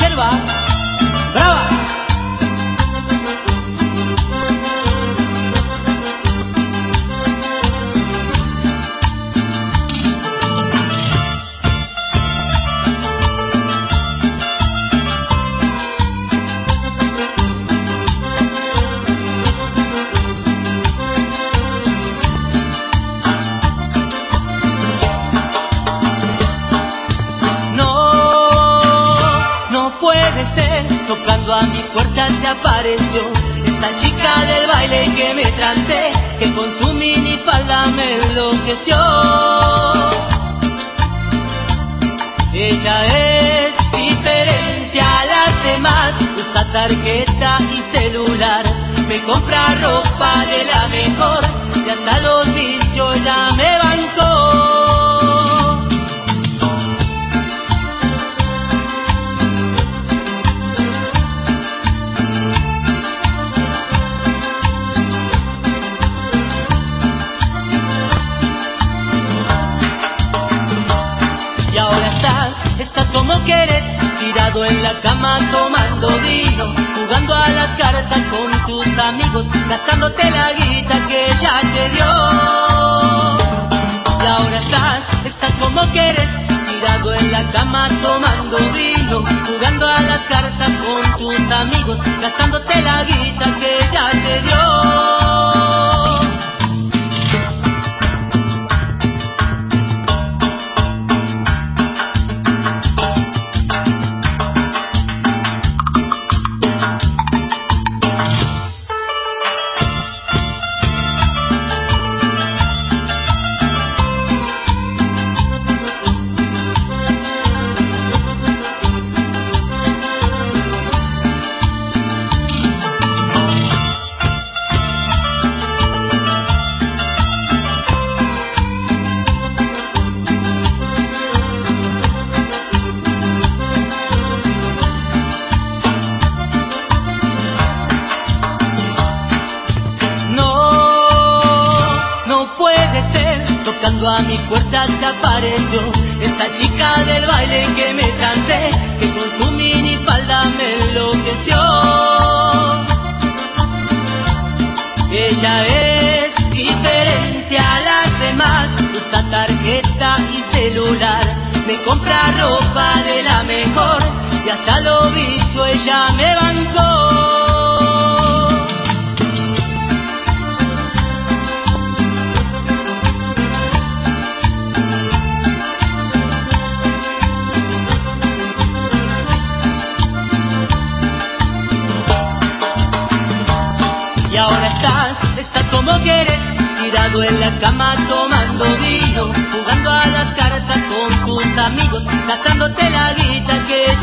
selva brava. Tocando a mi puerta se apareció esta chica del baile que me trancé, que con su minifalda me enloqueció. Ella es diferente a las demás, usa tarjeta y celular, me compra ropa de la mejor y hasta los vicios ya me bancó. Estás como quieres, tirado en la cama tomando vino, jugando a las cartas con tus amigos, gastándote la guita que ella te dio. Y ahora estás como quieres, tirado en la cama tomando vino, jugando a las cartas con tus amigos, gastándote la guita que ella te dio. A mi puerta se apareció esta chica del baile que me trancé, que con su minifalda me enloqueció. Ella es diferente a las demás, usa tarjeta y celular, me compra ropa de la mejor y hasta lo visto ella me bancó. Estás como quieres, tirado en la cama tomando vino, jugando a las cartas con tus amigos, gastándote la guita que